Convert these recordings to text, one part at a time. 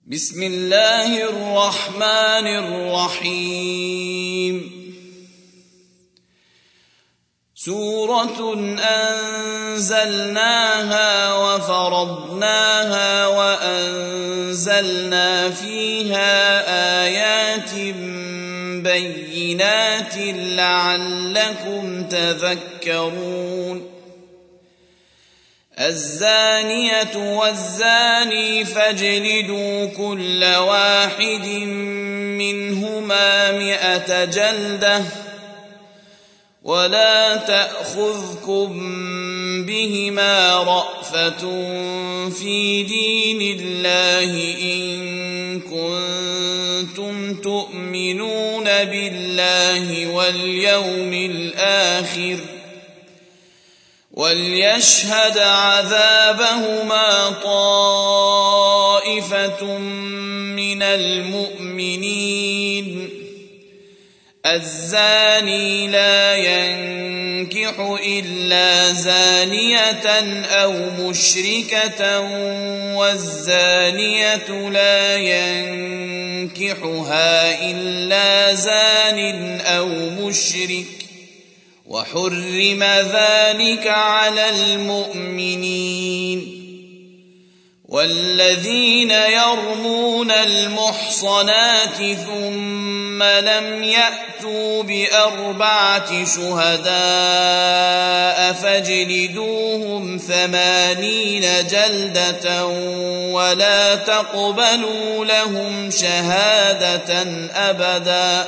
بسم الله الرحمن الرحيم سورة أنزلناها وفرضناها وأنزلنا فيها آيات بينات لعلكم تذكرون الزانية والزاني فاجلدوا كل واحد منهما 100 جلدة ولا تأخذكم بهما رأفة في دين الله إن كنتم تؤمنون بالله واليوم الآخر وليشهد عذابهما طائفة من المؤمنين الزاني لا ينكح إلا زانية أو مشركة والزانية لا ينكحها إلا زان أو مشرك وحرم ذلك على المؤمنين والذين يرمون المحصنات ثم لم يأتوا ب4 شهداء فاجلدوهم 80 جلدة ولا تقبلوا لهم شهادة أبدا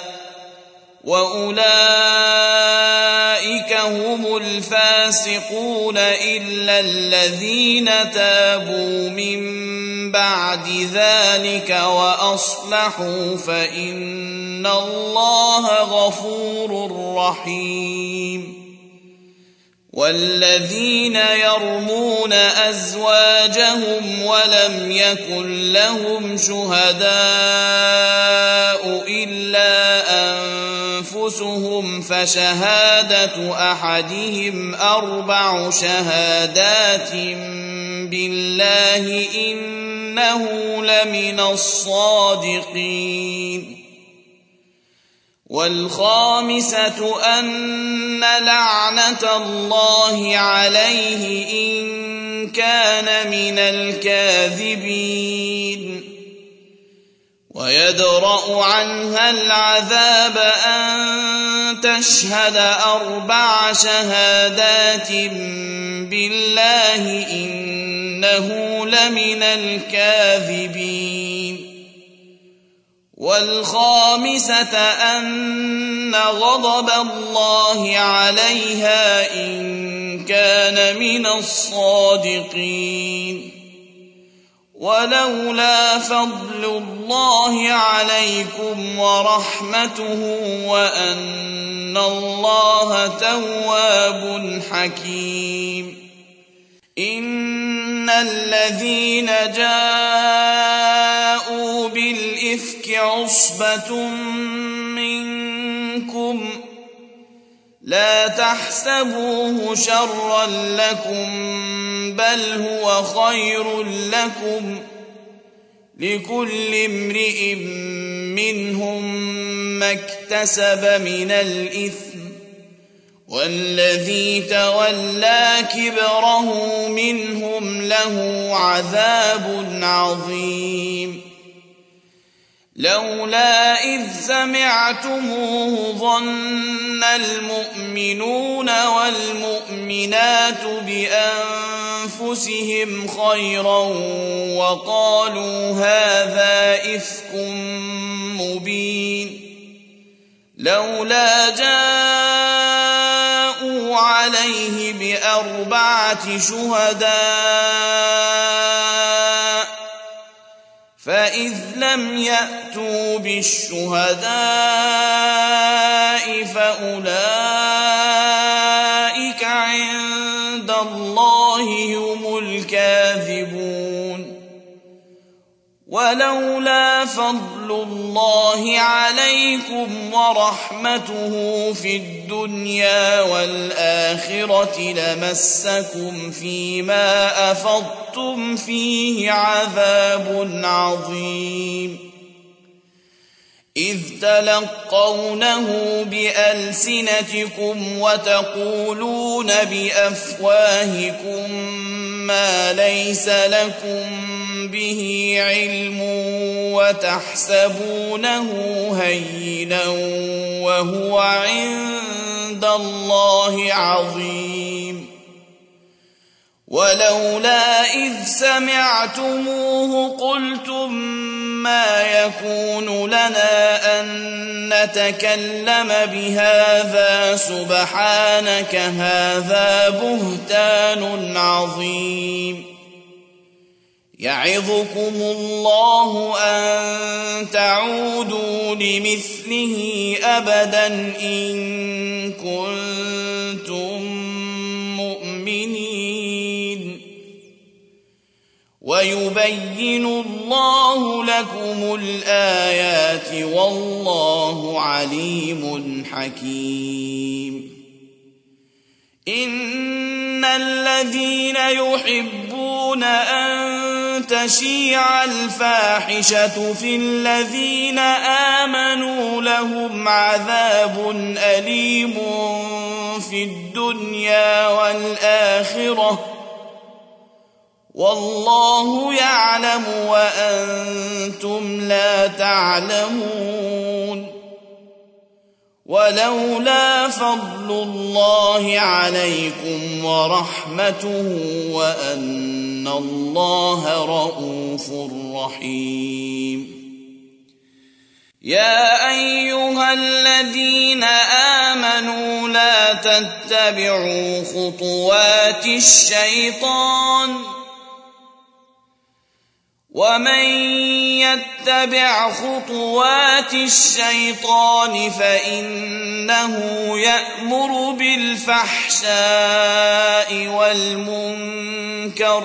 وأولئك هم الفاسقون إلا الذين تابوا من بعد ذلك وأصلحوا فإن الله غفور رحيم والذين يرمون أزواجهم ولم يكن لهم شهداء إلا أنفسهم فشهادة أحدهم 4 شهادات بالله إنه لمن الصادقين والخامسة أن لعنة الله عليه إن كان من الكاذبين ويدرأ عنها العذاب أن تشهد 4 شهادات بالله إنه لمن الكاذبين والخامسة أن غضب الله عليها إن كان من الصادقين ولولا فضل الله عليكم ورحمته وأن الله تواب حكيم إن الذين جاءوا بالإفك عصبة منكم لا تحسبوه شرا لكم بل هو خير لكم لكل امرئ منهم ما اكتسب من الإثم والذي تولى كبره منهم له عذاب عظيم لولا إذ سمعتموه ظن المؤمنون والمؤمنات بأنفسهم خيرا وقالوا هذا إفك مبين لولا جاءوا عليه ب4 شهداء فإذ لم يأتوا بالشهداء فأولئك عند الله هم الكاذبون ولولا فضل الله عليكم ورحمته في الدنيا والآخرة لمسكم فيما أفضتم فيه عذاب عظيم إذ تلقونه بألسنتكم وتقولون بأفواهكم ما ليس لكم به علم وتحسبونه هينا وهو عند الله عظيم ولولا إذ سمعتموه قلتم ما يكون لنا أن نتكلم بهذا سبحانك هذا بهتان عظيم يعظكم الله أن تعودوا لمثله أبدا إن كنتم مؤمنين ويبين الله لكم الآيات والله عليم حكيم إن الذين يحبون أن تشيع الفاحشة في الذين آمنوا لهم عذاب أليم في الدنيا والآخرة والله يعلم وأنتم لا تعلمون ولولا فضل الله عليكم ورحمته وأن الله رءوف رحيم يا أيها الذين آمنوا لا تتبعوا خطوات الشيطان ومن يتبع خطوات الشيطان فإنه يأمر بالفحشاء والمنكر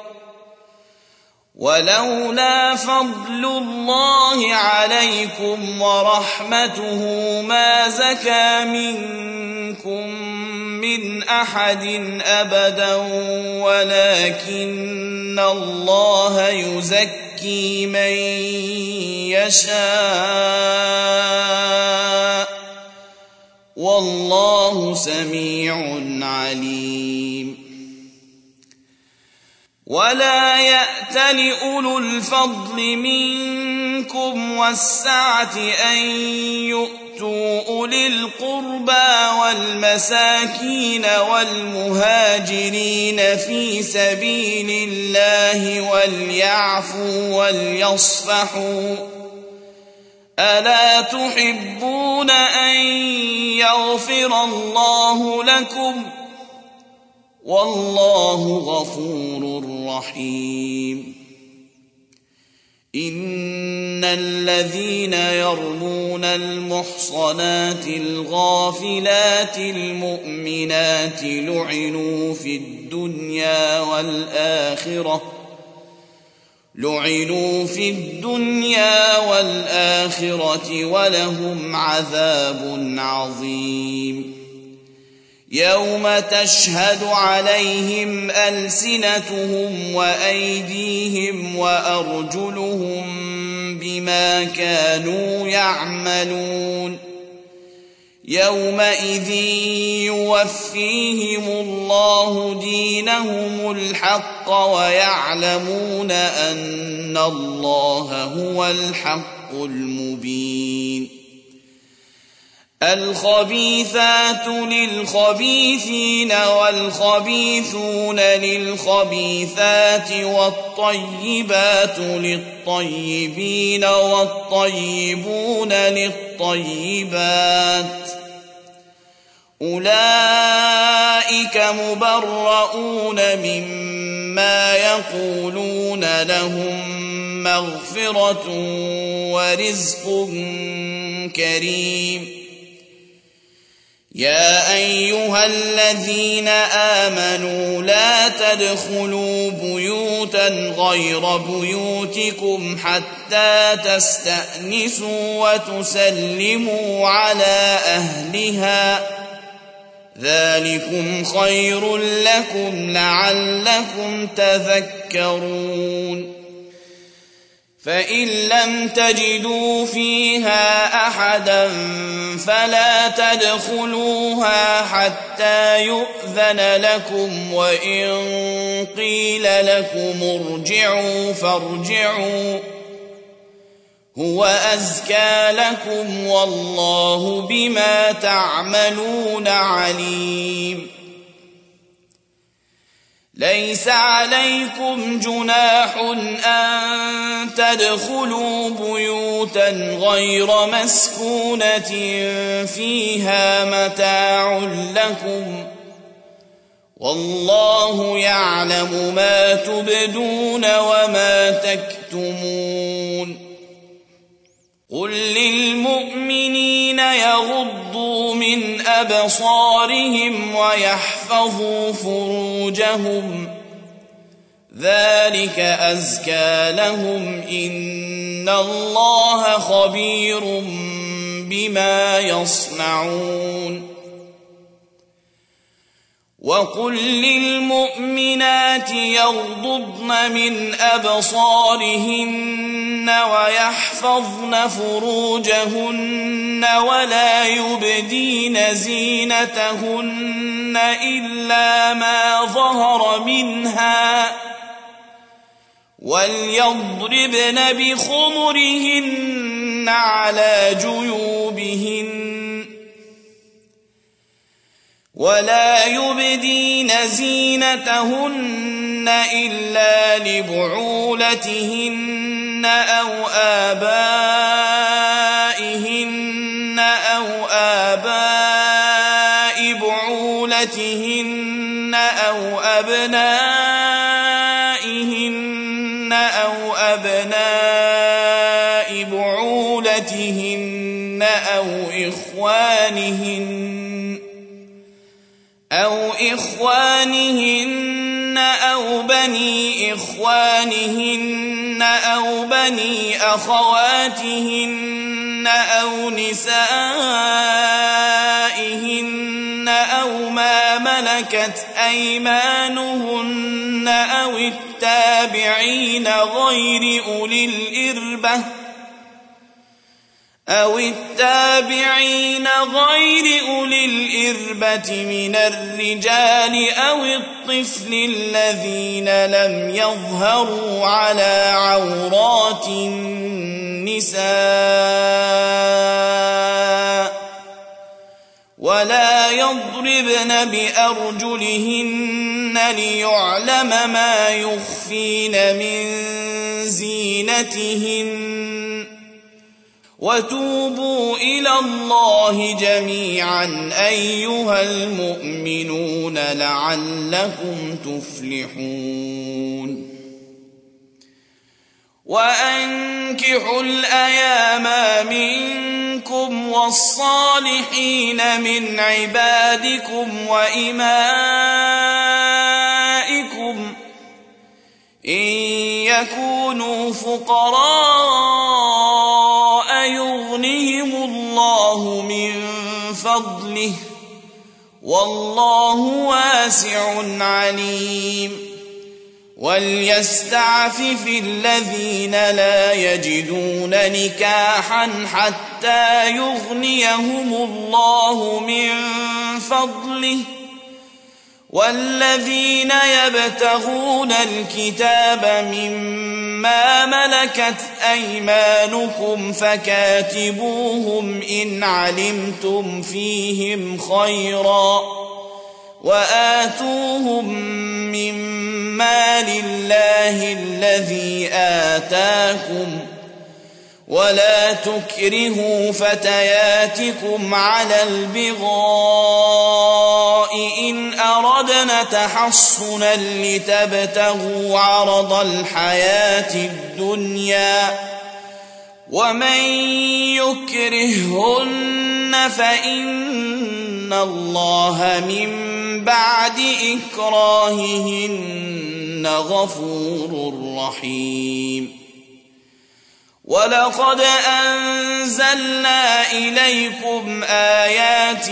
ولولا فضل الله عليكم ورحمته ما زكى منكم من أحد أبدا ولكن الله يزكي من يشاء والله سميع عليم ولا يأتل أولو الفضل منكم والسعة أن يؤتوا أولي القربى والمساكين والمهاجرين في سبيل الله وليعفوا وليصفحوا ألا تحبون أن يغفر الله لكم والله غفور رحيم إن الذين يرمون المحصنات الغافلات المؤمنات لعنوا في الدنيا والآخرة ولهم عذاب عظيم يوم تشهد عليهم ألسنتهم وأيديهم وأرجلهم بما كانوا يعملون يومئذ يوفيهم الله دينهم الحق ويعلمون أن الله هو الحق المبين الخبيثات للخبيثين والخبيثون للخبيثات والطيبات للطيبين والطيبون للطيبات أولئك مبرؤون مما يقولون لهم مغفرة ورزق كريم يا أيها الذين آمنوا لا تدخلوا بيوتا غير بيوتكم حتى تستأنسوا وتسلموا على أهلها ذلكم خير لكم لعلكم تذكرون فإن لم تجدوا فيها أحدا فلا تدخلوها حتى يؤذن لكم وإن قيل لكم ارجعوا فارجعوا هو أزكى لكم والله بما تعملون عليم ليس عليكم جناح أن تدخلوا بيوتا غير مسكونة فيها متاع لكم والله يعلم ما تبدون وما تكتمون قل للمؤمنين يغضوا من أبصارهم ويحفظوا فروجهم ذلك أزكى لهم إن الله خبير بما يصنعون وقل للمؤمنات يغضضن من أبصارهن ويحفظن فروجهن ولا يبدين زينتهن إلا ما ظهر منها وليضربن بخمرهن على جيوبهن ولا يبدين زينتهن إلا لبعولتهن أو آبائهن أو آباء بعولتهن أو أبنائهن أو أبناء بعولتهن أو إخوانهن أو بني إخوانهن أو بني أخواتهن أو نسائهن أو ما ملكت أيمانهن أو التابعين غير أولي الإربة من الرجال أو الطفل الذين لم يظهروا على عورات النساء ولا يضربن بأرجلهن ليعلم ما يخفين من زينتهن وتوبوا إلى الله جميعا أيها المؤمنون لعلكم تفلحون وأنكحوا الأيام منكم والصالحين من عبادكم وإمائكم إن يكونوا فقراء يغنهم الله من فضله والله واسع عليم وليستعفف الذين لا يجدون نكاحا حتى يغنيهم الله من فضله والذين يبتغون الكتاب مما ملكت أيمانكم فكاتبوهم إن علمتم فيهم خيرا وآتوهم مما لله الذي آتاكم ولا تكرهوا فتياتكم على البغاء إن أردنا تحصنا لتبتغوا عرض الحياة الدنيا ومن يكرههن فإن الله من بعد إكراههن غفور رحيم. ولقد أنزلنا إليكم آيات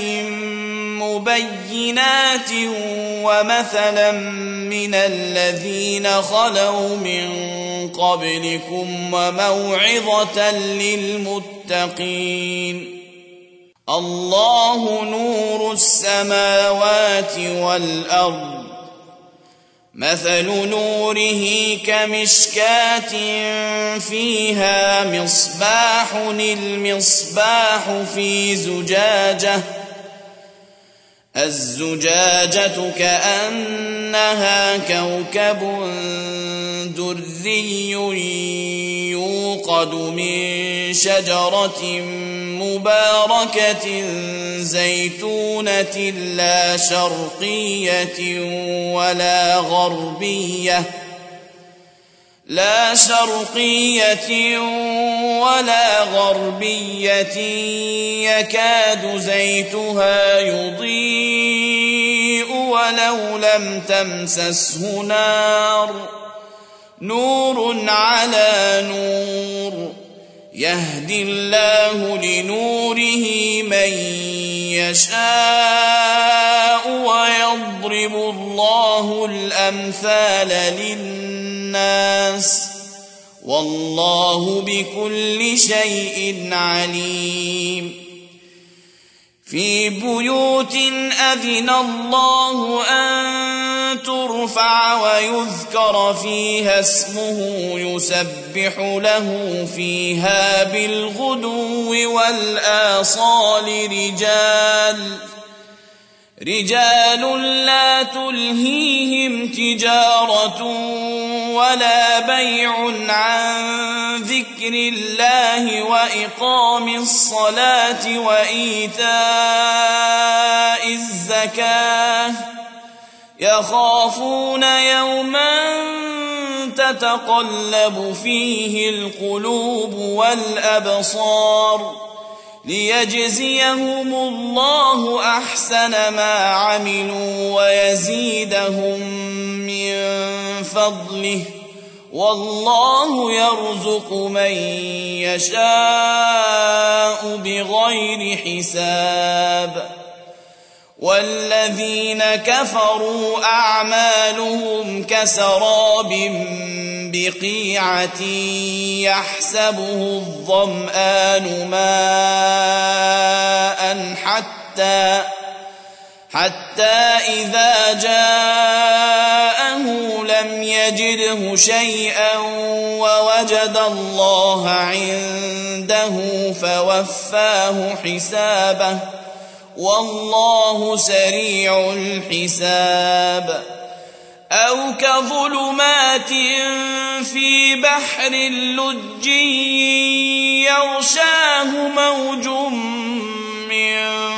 مبينات ومثلا من الذين خلوا من قبلكم وموعظة للمتقين. الله نور السماوات والأرض، مثل نوره كمشكاة فيها مصباح، المصباح في زجاجة، الزجاجة كأنها كوكب دري يوقد من شجرة مباركة زيتونة لا شرقية ولا غربية يكاد زيتها يضيء ولو لم تمسسه نار، نور على نور، يهدي الله لنوره من يشاء ويضرب الله الأمثال للناس، والله بكل شيء عليم. في بيوت أذن الله أن ترفع ويذكر فيها اسمه يسبح له فيها بالغدو والآصال رجال لا تلهيهم تجارة ولا بيع عن ذكر الله وإقام الصلاة وإيتاء الزكاة، يخافون يوما تتقلب فيه القلوب والأبصار، ليجزيهم الله أحسن ما عملوا ويزيدهم من فضله، والله يرزق من يشاء بغير حساب. والذين كفروا أعمالهم كسراب بقيعة يحسبه الظمآن ماء حتى إذا جاءه لم يجده شيئا ووجد الله عنده فوفاه حسابه، والله سريع الحساب. أو كظلمات في بحر لجي يغشاه موج من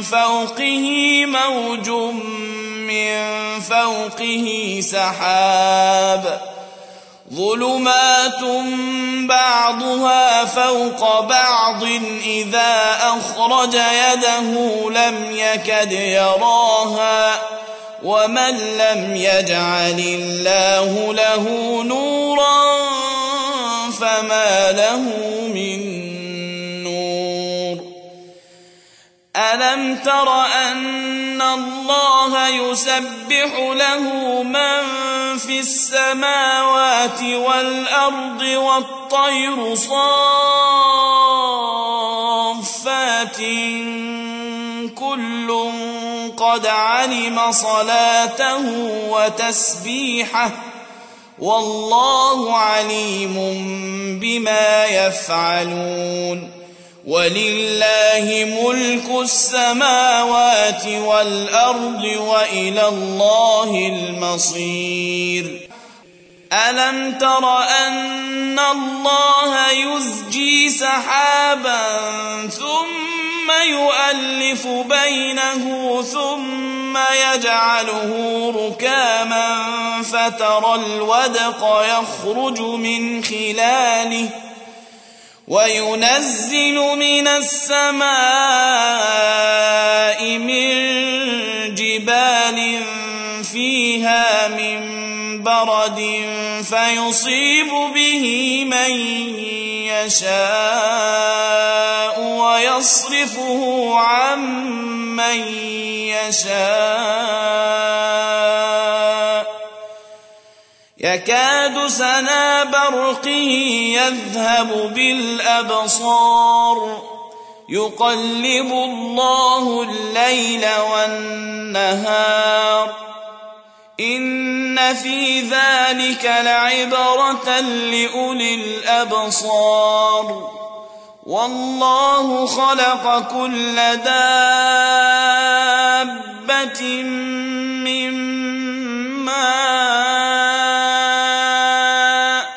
فوقه سحاب، ظلمات بعضها فوق بعض إذا أخرج يده لم يكد يراها، ومن لم يجعل الله له نورا فما له من نور. ألم تر أن الله يسبح له من في السماوات والأرض والطير صافات كل قد علم صلاته وتسبيحه، والله عليم بما يفعلون. ولله ملك السماوات والأرض وإلى الله المصير. ألم تر أن الله يزجي سحابا ثم يؤلف بينه ثم يجعله ركاما فترى الودق يخرج من خلاله وينزل من السماء من جبال فيها من برد فيصيب به من يشاء ويصرفه عن من يشاء يكاد سنا برقه يذهب بالأبصار يقلب الله الليل والنهار إن في ذلك لعبرة لأولي الأبصار والله خلق كل دابة من ماء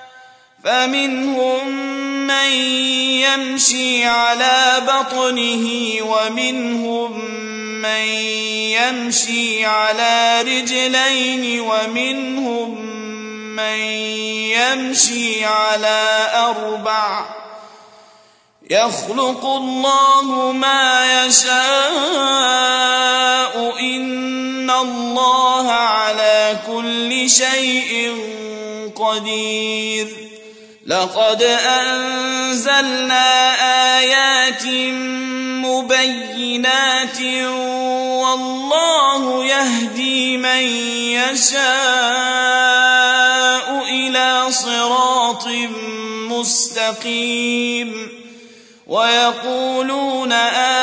فمنهم من يمشي على بطنه ومنهم من يمشي على رجلين ومنهم من يمشي على أربع يخلق الله ما يشاء إن الله على كل شيء قدير لقد أنزلنا آيات مبينات والله يهدي من يشاء إلى صراط مستقيم ويقولون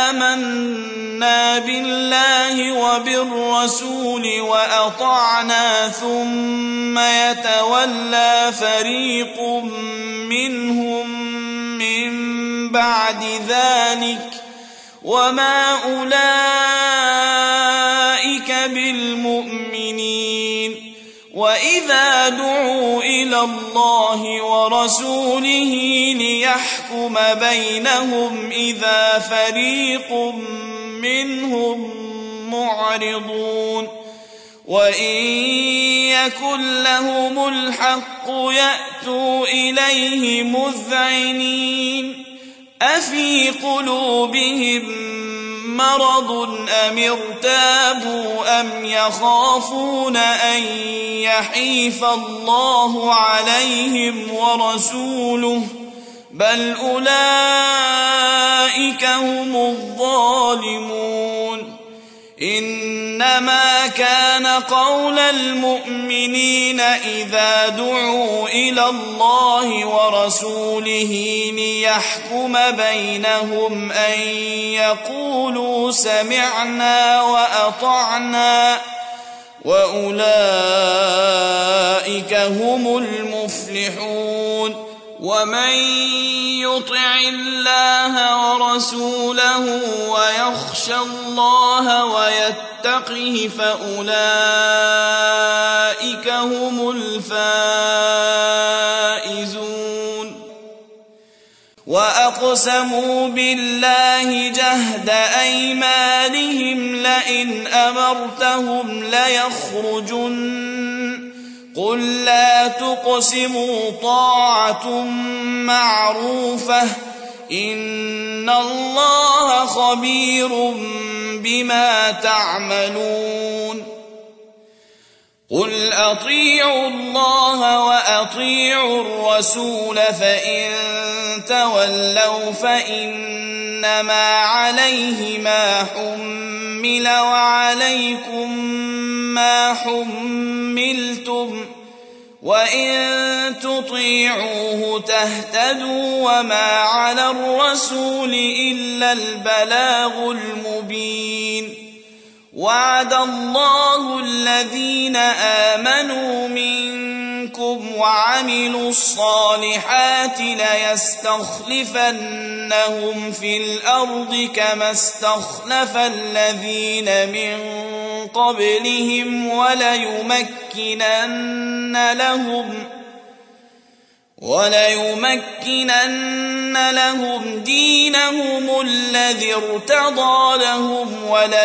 آمنا بالله وبالرسول وأطعنا ثم يتولى فريق منهم من بعد ذلك وما أولئك بالمؤمنين وإذا دعوا إلى الله ورسوله ليحكم بينهم إذا فريق منهم معرضون وإن يكن لهم الحق يأتوا إليه مذعنين أفي قلوبهم مرض أم ارتابوا أم يخافون أن يحيف الله عليهم ورسوله بل أولئك هم الظالمون إنما كان قول المؤمنين إذا دعوا إلى الله ورسوله ليحكم بينهم أن يقولوا سمعنا وأطعنا وأولئك هم المفلحون ومن يطع الله ورسوله ويخشى الله ويتقه فأولئك هم الفائزون وأقسموا بالله جهد أيمانهم لئن أمرتهم ليخرجن قل لا تقسموا طاعة معروفة إن الله خبير بما تعملون قل أطيعوا الله وأطيعوا الرسول فإن تولوا فإنما عليه ما حمل وعليكم ما حملتم وإن تطيعوه تهتدوا وما على الرسول إلا البلاغ المبين وعد الله الذين آمنوا منكم وعملوا الصالحات ليستخلفنهم في الأرض كما استخلف الذين من قبلهم وليمكنن لهم دينهم الذي ارتضى لهم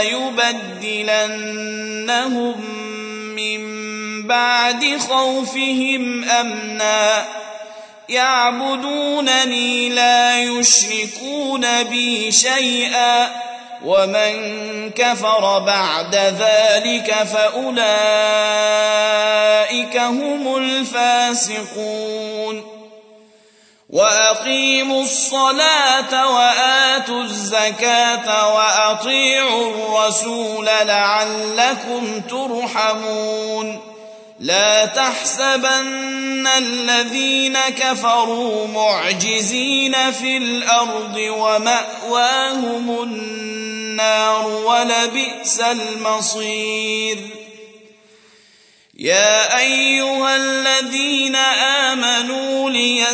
وليبدلنهم من بعد خوفهم أمنا يعبدونني لا يشركون بي شيئا ومن كفر بعد ذلك فأولئك هم الفاسقون وأقيموا الصلاة وآتوا الزكاة وأطيعوا الرسول لعلكم ترحمون لا تحسبن الذين كفروا معجزين في الأرض ومأواهم النار ولبئس المصير يا أيها الذين آمنوا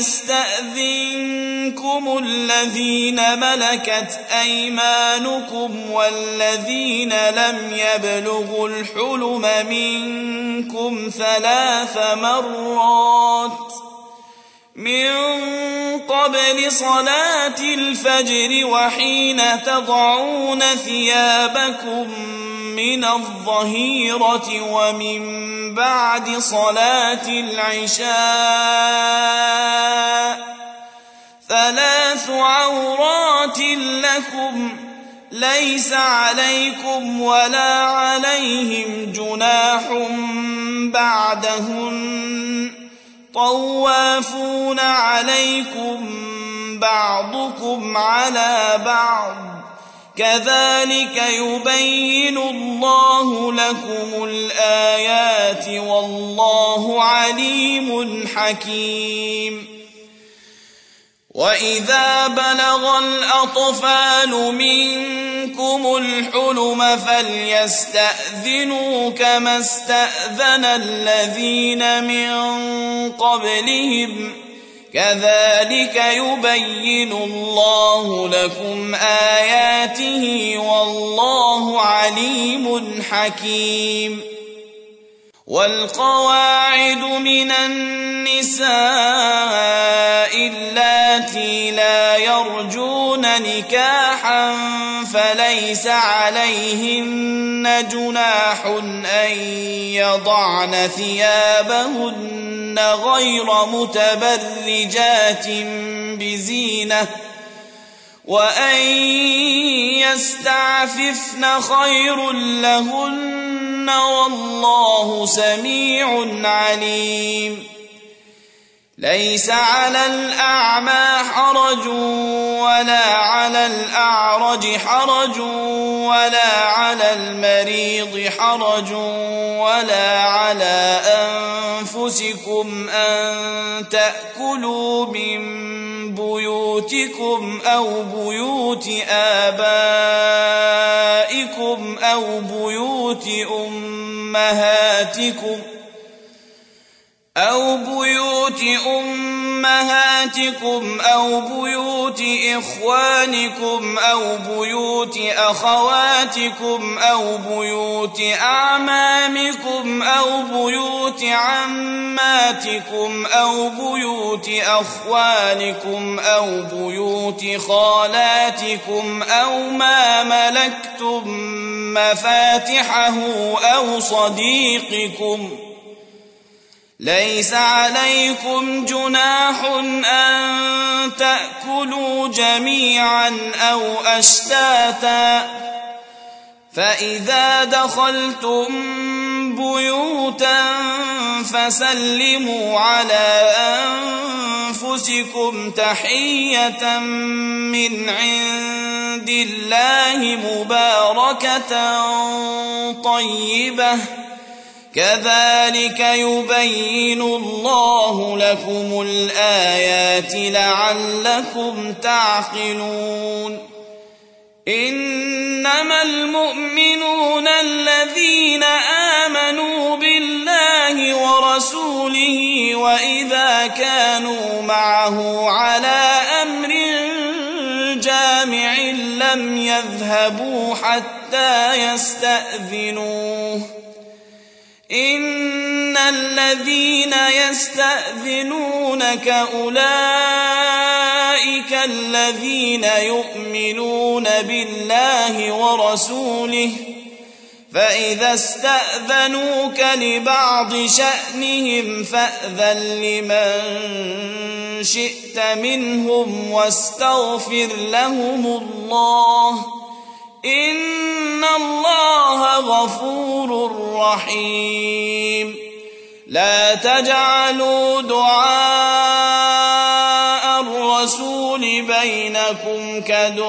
ليستأذنكم الذين ملكت أيمانكم والذين لم يبلغوا الحلم منكم 3 مرات من قبل صلاة الفجر وحين تضعون ثيابكم من الظهيرة ومن بعد صلاة العشاء 3 عورات لكم ليس عليكم ولا عليهم جناح بعدهن طوافون عليكم بعضكم على بعض كذلك يبين الله لكم الآيات والله عليم حكيم وإذا بلغ الأطفال منكم الحلم فليستأذنوا كما استأذن الذين من قبلهم كذلك يبين الله لكم آياته والله عليم حكيم والقواعد من النساء اللاتي لا يرجون نكاحا فليس عليهن جناح أن يضعن ثيابهن غير متبرجات بزينة وأن يستعففن خير لهن والله سميع عليم ليس على الأعمى حرج ولا على الأعرج حرج ولا على المريض حرج ولا على أنفسكم أن تأكلوا من بيوتكم أو بيوت آبائكم أو بيوت أمهاتكم أو بيوت إخوانكم أو بيوت أخواتكم أو بيوت أعمامكم أو بيوت عماتكم أو بيوت أخوالكم أو بيوت خالاتكم أو ما ملكتم مفاتحه أو صديقكم ليس عليكم جناح أن تأكلوا جميعا أو أشتاتا فإذا دخلتم بيوتا فسلموا على أنفسكم تحية من عند الله مباركة طيبة كذلك يبين الله لكم الآيات لعلكم تعقلون إنما المؤمنون الذين آمنوا بالله ورسوله وإذا كانوا معه على أمر جامع لم يذهبوا حتى يستأذنوه إن الذين يستأذنونك أولئك الذين يؤمنون بالله ورسوله فإذا استأذنوك لبعض شأنهم فأذن لمن شئت منهم واستغفر لهم الله إن الله غفور رحيم لا تجعلوا دعاء الرسول بينكم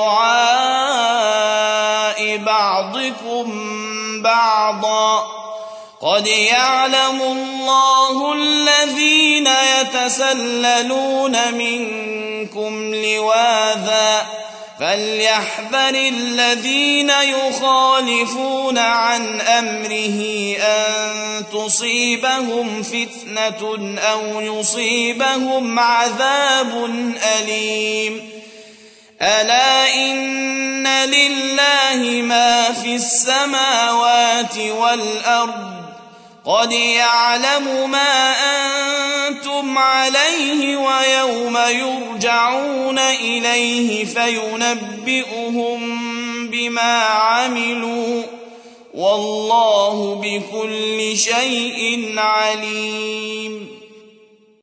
كدعاء بعضكم بعضا قد يعلم الله الذين يتسللون منكم لواذا فليحذر الذين يخالفون عن أمره أن تصيبهم فتنة أو يصيبهم عذاب أليم ألا إن لله ما في السماوات والأرض قد يعلم ما أنتم عليه ويوم يرجعون إليه فينبئهم بما عملوا والله بكل شيء عليم